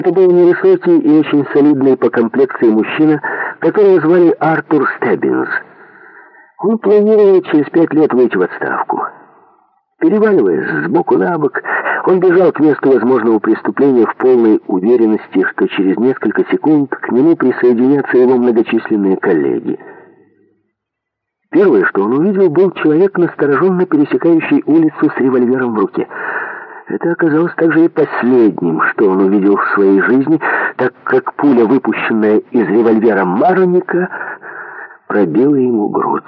Это был невысокий и очень солидный по комплекции мужчина, которого звали Артур Стеббинс. Он планировал через 5 лет выйти в отставку. Переваливаясь сбоку на бок, он бежал к месту возможного преступления в полной уверенности, что через несколько секунд к нему присоединятся его многочисленные коллеги. Первое, что он увидел, был человек, настороженно пересекающий улицу с револьвером в руке. Это оказалось также и последним, что он увидел в своей жизни, так как пуля, выпущенная из револьвера Мароника, пробила ему грудь.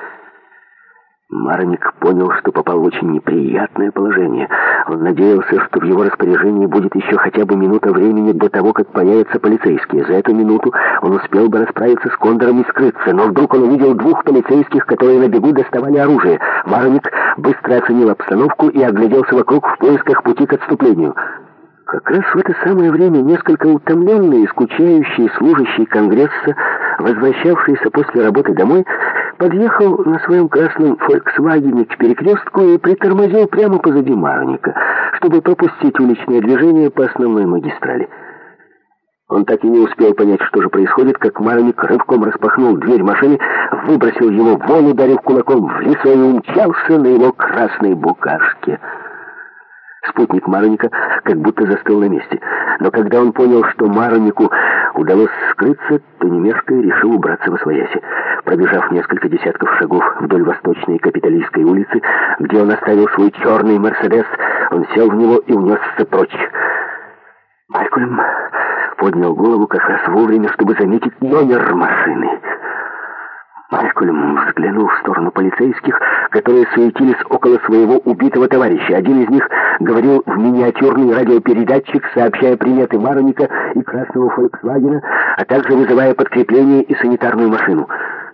Мароник понял, что попал в очень неприятное положение. Он надеялся, что в его распоряжении будет еще хотя бы минута времени до того, как появятся полицейские. За эту минуту он успел бы расправиться с Кондором и скрыться, но вдруг он увидел 2 полицейских, которые на бегу доставали оружие. Мароник быстро оценил обстановку и огляделся вокруг в поисках пути к отступлению. Как раз в это самое время несколько утомленный и скучающий служащий Конгресса, возвращавшийся после работы домой, подъехал на своем красном «Фольксвагене» к перекрестку и притормозил прямо позади Мароника, чтобы пропустить уличное движение по основной магистрали. Он так и не успел понять, что же происходит, как Мароник рывком распахнул дверь машины, выбросил его вон, ударив кулаком в лицо и умчался на его красной букашке. Спутник Мароника как будто застыл на месте. Но когда он понял, что Маронику удалось скрыться, то, не мешкая, решил убраться восвояси. Пробежав несколько десятков шагов вдоль восточной Капитолийской улицы, где он оставил свой черный «Мерседес», он сел в него и унесся прочь. Малькольм поднял голову как раз вовремя, чтобы заметить номер машины. Малькольм взглянул в сторону полицейских, которые суетились около своего убитого товарища. Один из них говорил в миниатюрный радиопередатчик, сообщая приметы Мароника и красного «Фольксвагена», а также вызывая подкрепление и санитарную машину.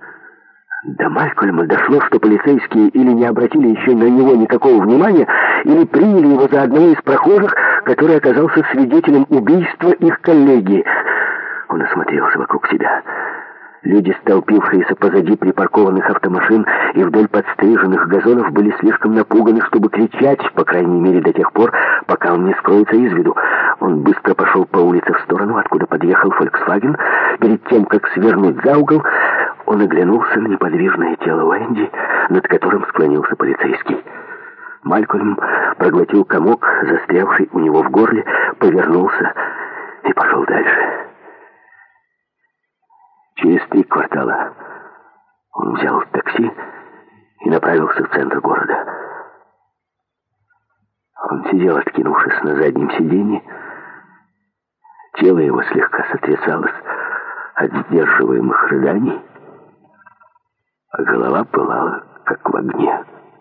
До Малькольма дошло, что полицейские или не обратили еще на него никакого внимания, или приняли его за одного из прохожих, который оказался свидетелем убийства их коллеги. Он осмотрелся вокруг себя. Люди, столпившиеся позади припаркованных автомашин и вдоль подстриженных газонов, были слишком напуганы, чтобы кричать, по крайней мере до тех пор, пока он не скроется из виду. Он быстро пошел по улице в сторону, откуда подъехал «Фольксваген». Перед тем, как свернуть за угол, он оглянулся на неподвижное тело Уэнди, над которым склонился полицейский. Малькольм проглотил комок, застрявший у него в горле, повернулся и пошел дальше. Через 3 квартала он взял такси и направился в центр города. Он сидел, откинувшись на заднем сиденье. Тело его слегка сотрясалось от сдерживаемых рыданий, а голова пылала, как в огне.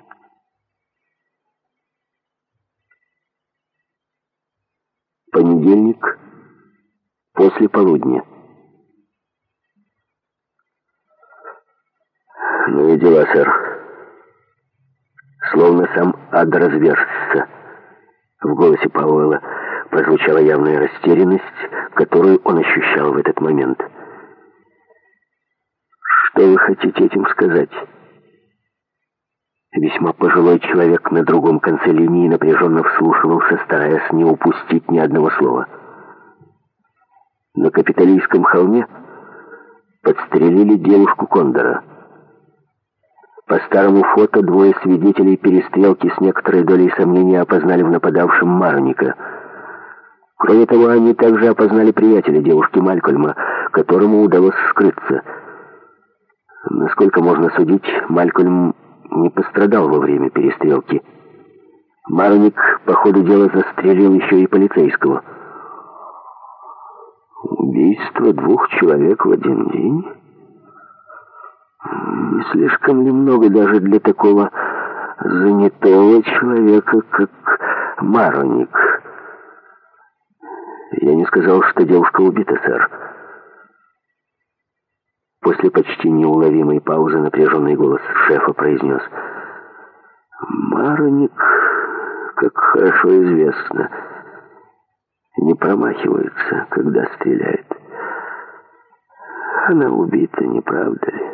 Понедельник, после полудня. «Ну и дела, сэр». Словно сам ад разверзся. В голосе Пауэлла прозвучала явная растерянность, которую он ощущал в этот момент. «Что вы хотите этим сказать?» Весьма пожилой человек на другом конце линии напряженно вслушивался, стараясь не упустить ни одного слова. На Капитолийском холме подстрелили девушку Кондора. По старому фото 2 свидетелей перестрелки с некоторой долей сомнения опознали в нападавшем Мароника. Кроме того, они также опознали приятеля девушки Малькольма, которому удалось скрыться. Насколько можно судить, Малькольм не пострадал во время перестрелки. Мароник, по ходу дела, застрелил еще и полицейского. Убийство 2 человек в один день? Не слишком ли много даже для такого занятого человека, как Мароник? Я не сказал, что девушка убита, сэр. После почти неуловимой паузы напряженный голос шефа произнес: Мароник, как хорошо известно, не промахивается, когда стреляет. Она убита, не правда ли?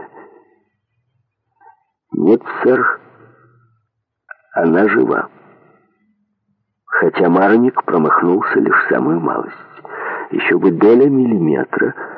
Нет, сэр, она жива. Хотя Мароник промахнулся лишь самую малость. Еще бы доля миллиметра.